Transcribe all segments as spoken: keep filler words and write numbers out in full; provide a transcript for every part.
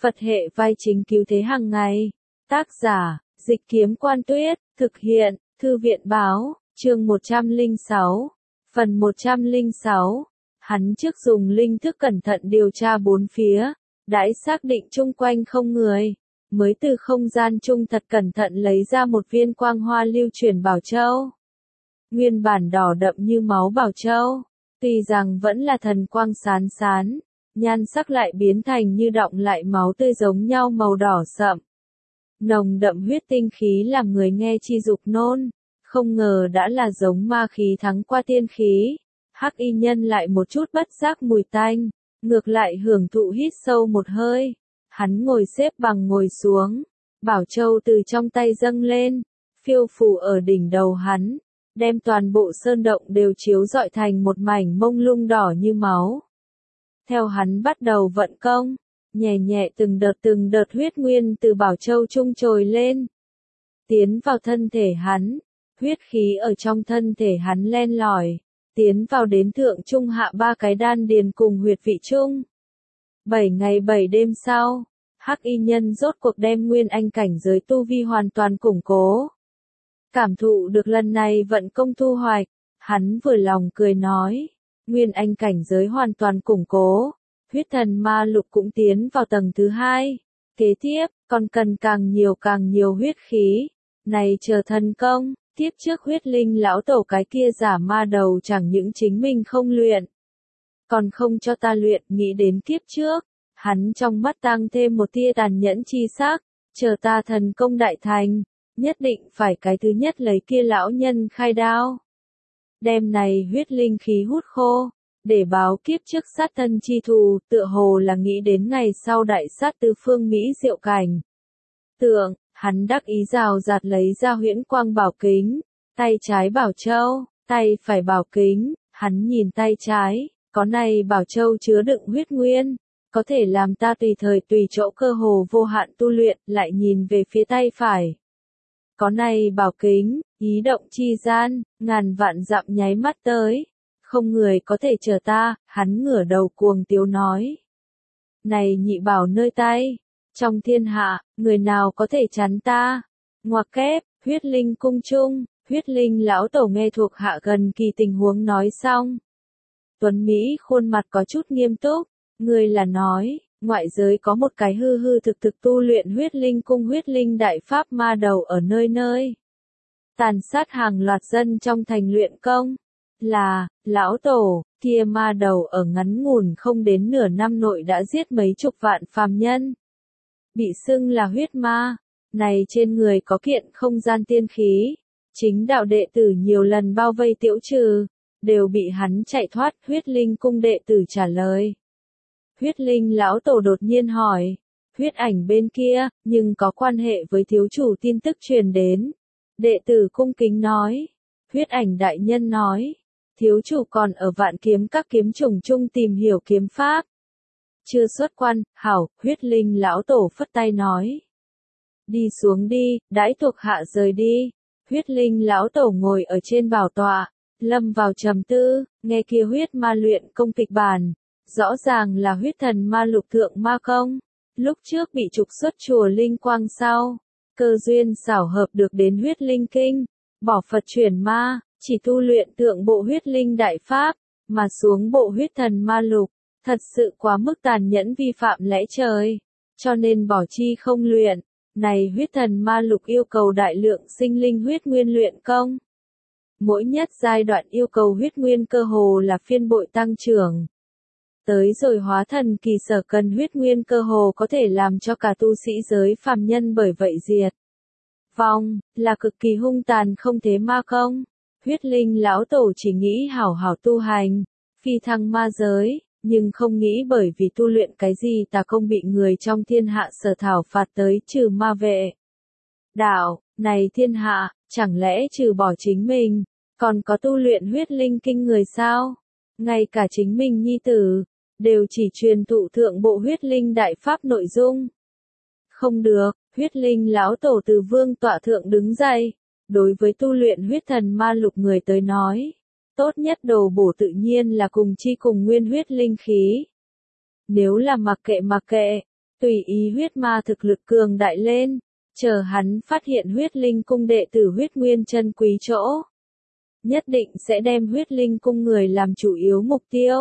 Phật hệ vai chính cứu thế hàng ngày. Tác giả, Dịch Kiếm Quan Tuyết, thực hiện, Thư viện Báo, chương một trăm lẻ sáu, phần một trăm lẻ sáu. Hắn trước dùng linh thức cẩn thận điều tra bốn phía, đãi xác định chung quanh không người, mới từ không gian chung thật cẩn thận lấy ra một viên quang hoa lưu chuyển bảo châu. Nguyên bản đỏ đậm như máu bảo châu, tuy rằng vẫn là thần quang sán sán, nhan sắc lại biến thành như đọng lại máu tươi giống nhau màu đỏ sậm. Nồng đậm huyết tinh khí làm người nghe chi dục nôn, không ngờ đã là giống ma khí thắng qua tiên khí. Hắc y nhân lại một chút bất giác mùi tanh, ngược lại hưởng thụ hít sâu một hơi. Hắn ngồi xếp bằng ngồi xuống, bảo châu từ trong tay dâng lên, phiêu phù ở đỉnh đầu hắn, đem toàn bộ sơn động đều chiếu rọi thành một mảnh mông lung đỏ như máu. Theo hắn bắt đầu vận công, nhẹ nhẹ từng đợt từng đợt huyết nguyên từ bảo châu trung trồi lên, tiến vào thân thể hắn, huyết khí ở trong thân thể hắn len lỏi, tiến vào đến thượng trung hạ ba cái đan điền cùng huyệt vị trung. Bảy ngày bảy đêm sau, Hắc y nhân rốt cuộc đem nguyên anh cảnh giới tu vi hoàn toàn củng cố. Cảm thụ được lần này vận công thu hoạch, hắn vừa lòng cười nói, nguyên anh cảnh giới hoàn toàn củng cố, huyết thần ma lục cũng tiến vào tầng thứ hai. Kế tiếp, còn cần càng nhiều càng nhiều huyết khí, này chờ thần công. Tiếp trước huyết linh lão tổ cái kia giả ma đầu chẳng những chính mình không luyện, còn không cho ta luyện. Nghĩ đến kiếp trước, hắn trong mắt tăng thêm một tia tàn nhẫn chi sắc, chờ ta thần công đại thành, nhất định phải cái thứ nhất lấy kia lão nhân khai đao. Đem này huyết linh khí hút khô, để báo kiếp trước sát thân chi thù, tựa hồ là nghĩ đến ngày sau đại sát tứ phương Mỹ diệu cảnh. Tượng, hắn đắc ý rào rạt lấy ra huyễn quang bảo kính, tay trái bảo châu, tay phải bảo kính, hắn nhìn tay trái, có này bảo châu chứa đựng huyết nguyên, có thể làm ta tùy thời tùy chỗ cơ hồ vô hạn tu luyện. Lại nhìn về phía tay phải, có này bảo kính, ý động chi gian, ngàn vạn dặm nháy mắt tới, không người có thể chờ ta. Hắn ngửa đầu cuồng tiếu nói, này nhị bảo nơi tay, trong thiên hạ, người nào có thể chắn ta? Ngoặc kép, huyết linh cung chung, huyết linh lão tổ nghe thuộc hạ gần kỳ tình huống nói xong. Tuấn Mỹ khuôn mặt có chút nghiêm túc, người là nói, ngoại giới có một cái hư hư thực thực tu luyện huyết linh cung huyết linh đại pháp ma đầu ở nơi nơi. Tàn sát hàng loạt dân trong thành luyện công. Là, lão tổ, kia ma đầu ở ngắn ngủn không đến nửa năm nội đã giết mấy chục vạn phàm nhân. Bị xưng là huyết ma, này trên người có kiện không gian tiên khí, chính đạo đệ tử nhiều lần bao vây tiễu trừ, đều bị hắn chạy thoát. Huyết linh cung đệ tử trả lời. Huyết linh lão tổ đột nhiên hỏi, huyết ảnh bên kia, nhưng có quan hệ với thiếu chủ tin tức truyền đến. Đệ tử cung kính nói, huyết ảnh đại nhân nói, thiếu chủ còn ở vạn kiếm các kiếm trùng chung tìm hiểu kiếm pháp. Chưa xuất quan, hảo. Huyết linh lão tổ phất tay nói, đi xuống đi, đãi thuộc hạ rời đi. Huyết linh lão tổ ngồi ở trên bảo tọa, lâm vào trầm tư, nghe kia huyết ma luyện công kịch bản, rõ ràng là huyết thần ma lục thượng ma công, lúc trước bị trục xuất chùa linh quang sau, cơ duyên xảo hợp được đến huyết linh kinh, bỏ Phật chuyển ma, chỉ tu luyện thượng bộ huyết linh đại pháp, mà xuống bộ huyết thần ma lục. Thật sự quá mức tàn nhẫn, vi phạm lẽ trời, cho nên bỏ chi không luyện. Này huyết thần ma lục yêu cầu đại lượng sinh linh huyết nguyên luyện công. Mỗi nhất giai đoạn yêu cầu huyết nguyên cơ hồ là phiên bội tăng trưởng. Tới rồi hóa thần kỳ sở cần huyết nguyên cơ hồ có thể làm cho cả tu sĩ giới phàm nhân bởi vậy diệt vong, là cực kỳ hung tàn không thế ma công. Huyết linh lão tổ chỉ nghĩ hảo hảo tu hành, phi thăng ma giới. Nhưng không nghĩ bởi vì tu luyện cái gì tà công bị người trong thiên hạ sở thảo phạt tới trừ ma vệ. Đạo, này thiên hạ, chẳng lẽ trừ bỏ chính mình, còn có tu luyện huyết linh kinh người sao? Ngay cả chính mình nhi tử, đều chỉ truyền thụ thượng bộ huyết linh đại pháp nội dung. Không được, huyết linh lão tổ từ vương tọa thượng đứng dậy, đối với tu luyện huyết thần ma lục người tới nói. Tốt nhất đồ bổ tự nhiên là cùng chi cùng nguyên huyết linh khí. Nếu là mặc kệ mặc kệ, tùy ý huyết ma thực lực cường đại lên, chờ hắn phát hiện huyết linh cung đệ tử huyết nguyên chân quý chỗ. Nhất định sẽ đem huyết linh cung người làm chủ yếu mục tiêu.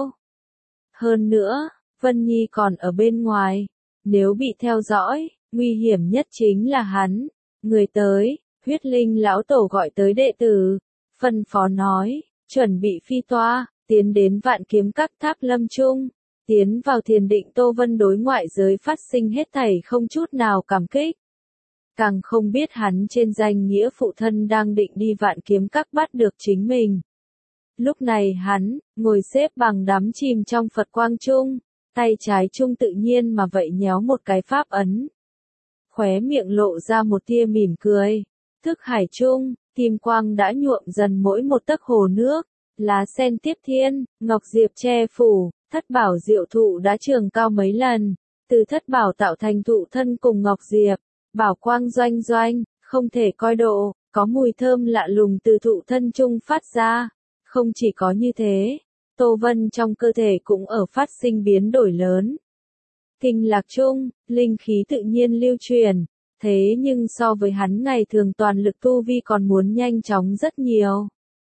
Hơn nữa, Vân Nhi còn ở bên ngoài, nếu bị theo dõi, nguy hiểm nhất chính là hắn. Người tới, huyết linh lão tổ gọi tới đệ tử, phân phó nói, chuẩn bị phi toa, tiến đến Vạn Kiếm Các Tháp Lâm Trung, tiến vào thiền định. Tô Vân đối ngoại giới phát sinh hết thảy không chút nào cảm kích. Càng không biết hắn trên danh nghĩa phụ thân đang định đi Vạn Kiếm Các bắt được chính mình. Lúc này hắn, ngồi xếp bằng đắm chìm trong Phật quang trung, tay trái trung tự nhiên mà vậy nhéo một cái pháp ấn. Khóe miệng lộ ra một tia mỉm cười. Thức hải trung, kim quang đã nhuộm dần mỗi một tấc hồ nước, lá sen tiếp thiên, ngọc diệp che phủ, thất bảo diệu thụ đã trường cao mấy lần, từ thất bảo tạo thành thụ thân cùng ngọc diệp, bảo quang doanh doanh, không thể coi độ, có mùi thơm lạ lùng từ thụ thân trung phát ra. Không chỉ có như thế, Tô Vân trong cơ thể cũng ở phát sinh biến đổi lớn. Kinh lạc trung, linh khí tự nhiên lưu truyền, thế nhưng so với hắn ngày thường toàn lực tu vi còn muốn nhanh chóng rất nhiều.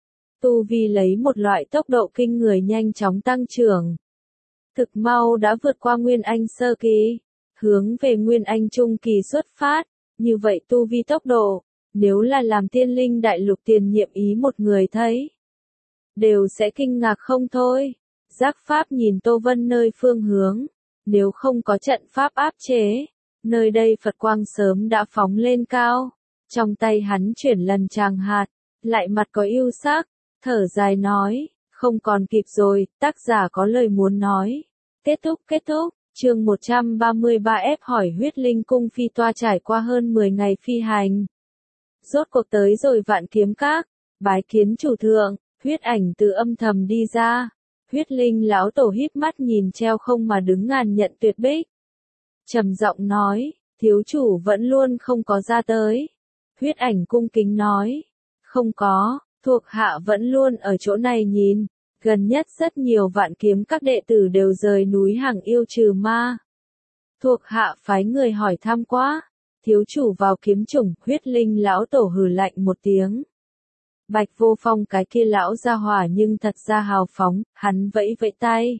Tu vi lấy một loại tốc độ kinh người nhanh chóng tăng trưởng. Thực mau đã vượt qua Nguyên Anh sơ kỳ, hướng về Nguyên Anh trung kỳ xuất phát, như vậy tu vi tốc độ, nếu là làm tiên linh đại lục tiền nhiệm ý một người thấy, đều sẽ kinh ngạc không thôi. Giác pháp nhìn Tô Vân nơi phương hướng, nếu không có trận pháp áp chế, nơi đây Phật quang sớm đã phóng lên cao. Trong tay hắn chuyển lần tràng hạt, lại mặt có ưu sắc, thở dài nói, không còn kịp rồi, tác giả có lời muốn nói. Kết thúc kết thúc, chương một trăm ba mươi ba ép hỏi huyết linh cung phi toa trải qua hơn mười ngày phi hành. Rốt cuộc tới rồi Vạn Kiếm Các, bái kiến chủ thượng, huyết ảnh từ âm thầm đi ra. Huyết linh lão tổ híp mắt nhìn treo không mà đứng ngàn nhận tuyệt bích. Trầm giọng nói, thiếu chủ vẫn luôn không có ra tới. Huyết ảnh cung kính nói, không có, thuộc hạ vẫn luôn ở chỗ này nhìn. Gần nhất rất nhiều Vạn Kiếm Các đệ tử đều rời núi hàng yêu trừ ma. Thuộc hạ phái người hỏi thăm quá, thiếu chủ vào kiếm chủng. Huyết linh lão tổ hừ lạnh một tiếng. Bạch Vô Phong cái kia lão ra hỏa nhưng thật ra hào phóng, hắn vẫy vẫy tay.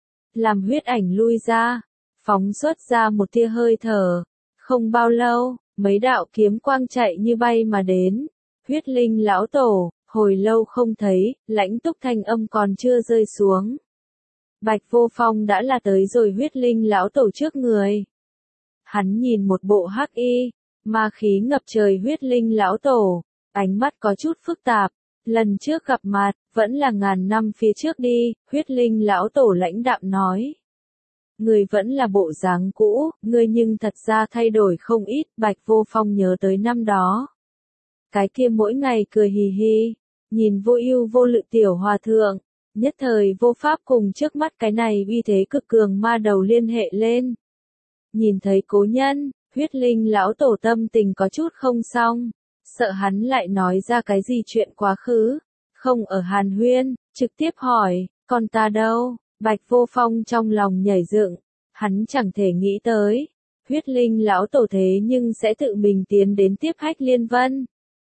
Làm huyết ảnh lui ra, phóng xuất ra một tia hơi thở. Không bao lâu, mấy đạo kiếm quang chạy như bay mà đến. Huyết linh lão tổ, hồi lâu không thấy, lãnh túc thanh âm còn chưa rơi xuống. Bạch Vô Phong đã là tới rồi huyết linh lão tổ trước người. Hắn nhìn một bộ hắc y, ma khí ngập trời huyết linh lão tổ, ánh mắt có chút phức tạp. Lần trước gặp mặt, vẫn là ngàn năm phía trước đi, huyết linh lão tổ lãnh đạm nói. Người vẫn là bộ dáng cũ, người nhưng thật ra thay đổi không ít. Bạch Vô Phong nhớ tới năm đó. Cái kia mỗi ngày cười hì hì, nhìn vô ưu vô lự tiểu hòa thượng, nhất thời vô pháp cùng trước mắt cái này uy thế cực cường ma đầu liên hệ lên. Nhìn thấy cố nhân, huyết linh lão tổ tâm tình có chút không xong, sợ hắn lại nói ra cái gì chuyện quá khứ, không ở hàn huyên, trực tiếp hỏi, còn ta đâu? Bạch Vô Phong trong lòng nhảy dựng, hắn chẳng thể nghĩ tới, huyết linh lão tổ thế nhưng sẽ tự mình tiến đến tiếp Hách Liên Vân.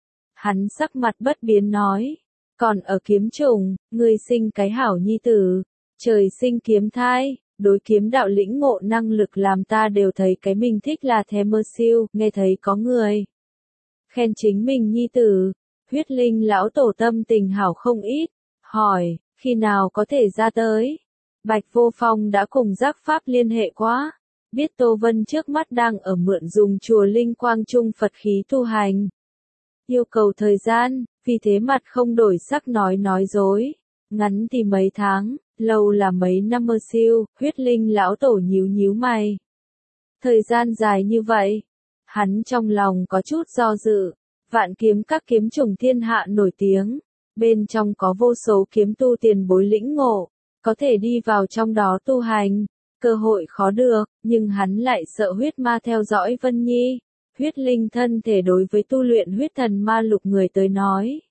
Hắn sắc mặt bất biến nói, còn ở kiếm chủng, ngươi sinh cái hảo nhi tử, trời sinh kiếm thai, đối kiếm đạo lĩnh ngộ năng lực làm ta đều thấy cái mình thích là thèm mơ siêu. Nghe thấy có người khen chính mình nhi tử, huyết linh lão tổ tâm tình hảo không ít, hỏi, khi nào có thể ra tới? Bạch Vô Phong đã cùng giác pháp liên hệ quá, biết Tô Vân trước mắt đang ở mượn dùng chùa Linh Quang Trung Phật khí tu hành. Yêu cầu thời gian, vì thế mặt không đổi sắc nói nói dối. Ngắn thì mấy tháng, lâu là mấy năm mơ siêu. Huyết linh lão tổ nhíu nhíu mày. Thời gian dài như vậy, hắn trong lòng có chút do dự. Vạn Kiếm Các kiếm chủng thiên hạ nổi tiếng, bên trong có vô số kiếm tu tiền bối lĩnh ngộ, có thể đi vào trong đó tu hành, cơ hội khó được, nhưng hắn lại sợ huyết ma theo dõi Vân Nhi. Huyết linh thân thể đối với tu luyện huyết thần ma lục người tới nói,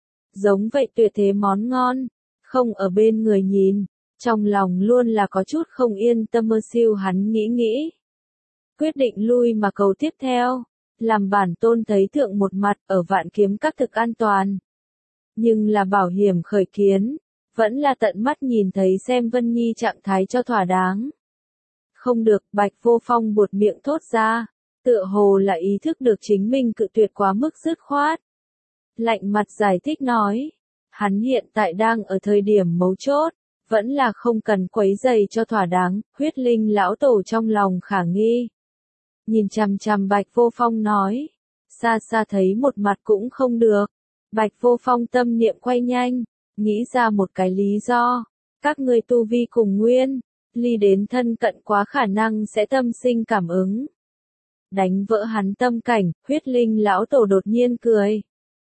giống vậy tuyệt thế món ngon, không ở bên người nhìn, trong lòng luôn là có chút không yên tâm. Mơ siêu hắn nghĩ nghĩ, quyết định lui mà cầu tiếp theo, làm bản tôn thấy thượng một mặt ở Vạn Kiếm Các thực an toàn. Nhưng là bảo hiểm khởi kiến, vẫn là tận mắt nhìn thấy xem Vân Nhi trạng thái cho thỏa đáng. Không được, Bạch Vô Phong buột miệng thốt ra, tựa hồ là ý thức được chính mình cự tuyệt quá mức dứt khoát. Lạnh mặt giải thích nói, hắn hiện tại đang ở thời điểm mấu chốt, vẫn là không cần quấy giày cho thỏa đáng, huyết linh lão tổ trong lòng khả nghi. Nhìn chằm chằm Bạch Vô Phong nói, xa xa thấy một mặt cũng không được. Bạch Vô Phong tâm niệm quay nhanh, nghĩ ra một cái lý do, các ngươi tu vi cùng nguyên, ly đến thân cận quá khả năng sẽ tâm sinh cảm ứng. Đánh vỡ hắn tâm cảnh, huyết linh lão tổ đột nhiên cười.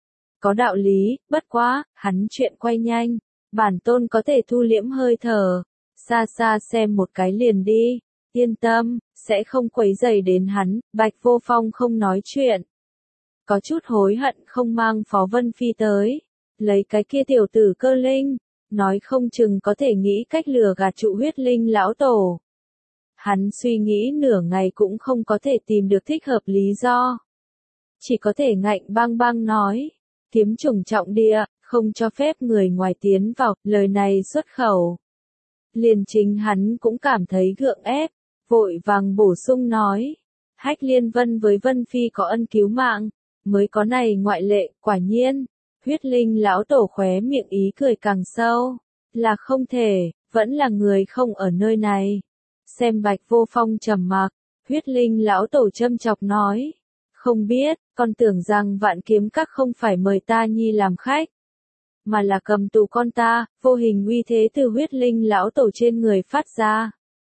Có đạo lý, bất quá, hắn chuyện quay nhanh, bản tôn có thể thu liễm hơi thở, xa xa xem một cái liền đi, yên tâm, sẽ không quấy rầy đến hắn. Bạch Vô Phong không nói chuyện. Có chút hối hận không mang Phó Vân Phi tới, lấy cái kia tiểu tử Cơ Linh, nói không chừng có thể nghĩ cách lừa gạt trụ huyết linh lão tổ. Hắn suy nghĩ nửa ngày cũng không có thể tìm được thích hợp lý do. Chỉ có thể ngạnh băng băng nói, kiếm trùng trọng địa, không cho phép người ngoài tiến vào, lời này xuất khẩu. Liền chính hắn cũng cảm thấy gượng ép, vội vàng bổ sung nói, Hách Liên Vân với Vân Phi có ân cứu mạng, mới có này ngoại lệ, quả nhiên. Huyết linh lão tổ khóe miệng ý cười càng sâu, là không thể, vẫn là người không ở nơi này. Xem Bạch Vô Phong trầm mặc, huyết linh lão tổ châm chọc nói, không biết, con tưởng rằng Vạn Kiếm Các không phải mời ta nhi làm khách, mà là cầm tù con ta, vô hình uy thế từ huyết linh lão tổ trên người phát ra.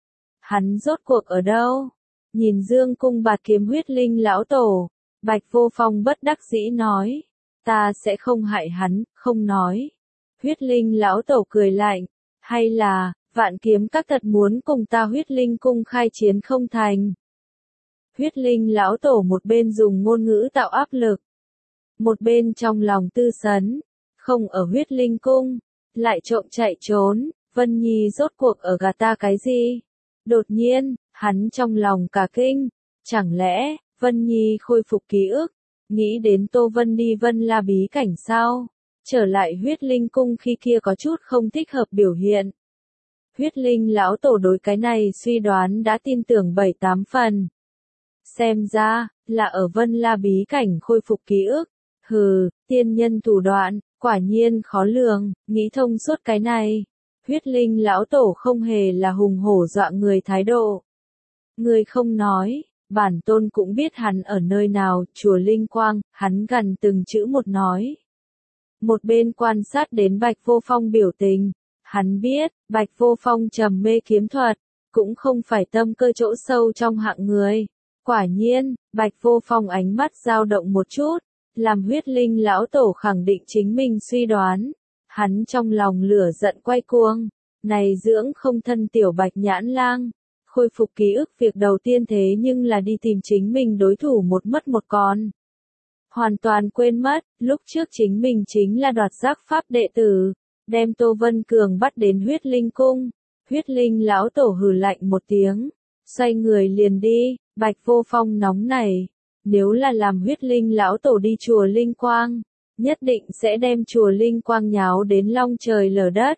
Hắn rốt cuộc ở đâu? Nhìn dương cung bạt kiếm huyết linh lão tổ, Bạch Vô Phong bất đắc dĩ nói, ta sẽ không hại hắn, không nói. Huyết linh lão tổ cười lạnh, hay là, Vạn Kiếm Các thật muốn cùng ta huyết linh cung khai chiến không thành. Huyết linh lão tổ một bên dùng ngôn ngữ tạo áp lực, một bên trong lòng tư sấn, không ở huyết linh cung, lại trộm chạy trốn, Vân Nhi rốt cuộc ở gà ta cái gì? Đột nhiên, hắn trong lòng cả kinh, chẳng lẽ, Vân Nhi khôi phục ký ức, nghĩ đến Tô Vân đi Vân La bí cảnh sao? Trở lại huyết linh cung khi kia có chút không thích hợp biểu hiện. Huyết linh lão tổ đối cái này suy đoán đã tin tưởng bảy tám phần. Xem ra, là ở Vân La bí cảnh khôi phục ký ức. Hừ, tiên nhân thủ đoạn, quả nhiên khó lường, nghĩ thông suốt cái này. Huyết linh lão tổ không hề là hùng hổ dọa người thái độ. Người không nói, bản tôn cũng biết hắn ở nơi nào, chùa Linh Quang, hắn gần từng chữ một nói. Một bên quan sát đến Bạch Vô Phong biểu tình, hắn biết, Bạch Vô Phong trầm mê kiếm thuật, cũng không phải tâm cơ chỗ sâu trong hạng người. Quả nhiên, Bạch Vô Phong ánh mắt dao động một chút, làm huyết linh lão tổ khẳng định chính mình suy đoán. Hắn trong lòng lửa giận quay cuồng, này dưỡng không thân tiểu Bạch Nhãn Lang, khôi phục ký ức việc đầu tiên thế nhưng là đi tìm chính mình đối thủ một mất một còn. Hoàn toàn quên mất, lúc trước chính mình chính là đoạt giác pháp đệ tử, đem Tô Vân Cường bắt đến huyết linh cung. Huyết linh lão tổ hừ lạnh một tiếng, xoay người liền đi. Bạch Vô Phong nóng này, nếu là làm huyết linh lão tổ đi chùa Linh Quang, nhất định sẽ đem chùa Linh Quang nháo đến long trời lở đất.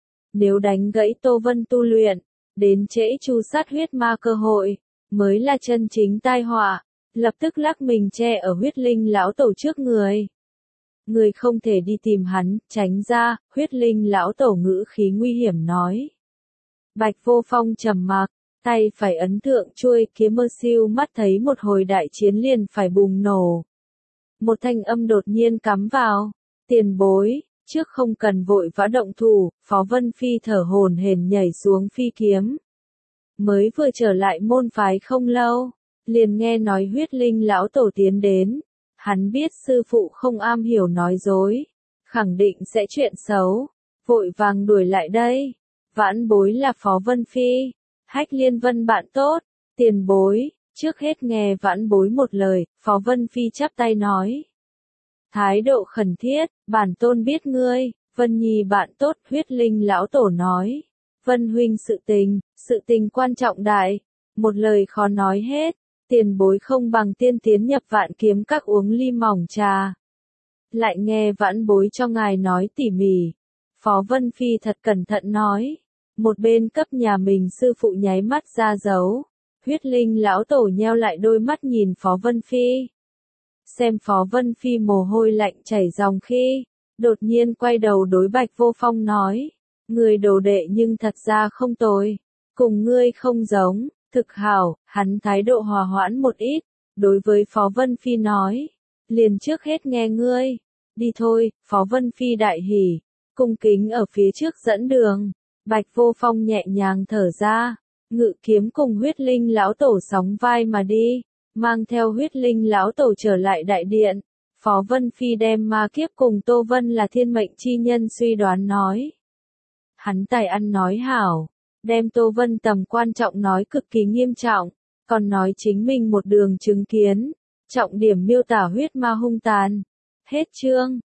Nếu đánh gãy Tô Vân tu luyện, đến trễ chu sát huyết ma cơ hội, mới là chân chính tai họa. Lập tức lắc mình che ở huyết linh lão tổ trước người. Người không thể đi tìm hắn, tránh ra, huyết linh lão tổ ngữ khí nguy hiểm nói. Bạch Vô Phong trầm mặc, tay phải ấn thượng chuôi kiếm mơ siêu mắt thấy một hồi đại chiến liền phải bùng nổ. Một thanh âm đột nhiên cắm vào, tiền bối, trước không cần vội vã động thủ, Phó Vân Phi thở hổn hển nhảy xuống phi kiếm. Mới vừa trở lại môn phái không lâu, liền nghe nói huyết linh lão tổ tiến đến, hắn biết sư phụ không am hiểu nói dối, khẳng định sẽ chuyện xấu, vội vàng đuổi lại đây. Vãn bối là Phó Vân Phi, Hách Liên Vân bạn tốt, tiền bối, trước hết nghe vãn bối một lời, Phó Vân Phi chắp tay nói. Thái độ khẩn thiết, bản tôn biết ngươi, Vân Nhi bạn tốt, huyết linh lão tổ nói. Vân huynh sự tình, sự tình quan trọng đại, một lời khó nói hết, Tiền bối không bằng tiên tiến nhập vạn kiếm các uống ly mỏng trà. Lại nghe vãn bối cho ngài nói tỉ mỉ. Phó Vân Phi thật cẩn thận nói. Một bên cấp nhà mình sư phụ nháy mắt ra dấu. Huyết linh lão tổ nheo lại đôi mắt nhìn Phó Vân Phi. Xem Phó Vân Phi mồ hôi lạnh chảy ròng khi. Đột nhiên quay đầu đối Bạch Vô Phong nói. Người đồ đệ nhưng thật ra không tồi. Cùng ngươi không giống, thực hảo, hắn thái độ hòa hoãn một ít. Đối với Phó Vân Phi nói. Liền trước hết nghe ngươi. Đi thôi, Phó Vân Phi đại hỉ. Cung kính ở phía trước dẫn đường. Bạch Vô Phong nhẹ nhàng thở ra. Ngự kiếm cùng huyết linh lão tổ sóng vai mà đi. Mang theo huyết linh lão tổ trở lại đại điện. Phó Vân Phi đem ma kiếp cùng Tô Vân là thiên mệnh chi nhân suy đoán nói. Hắn tài ăn nói hảo. Đem Tô Vân tầm quan trọng nói cực kỳ nghiêm trọng. Còn nói chính mình một đường chứng kiến. Trọng điểm miêu tả huyết ma hung tàn. Hết chương.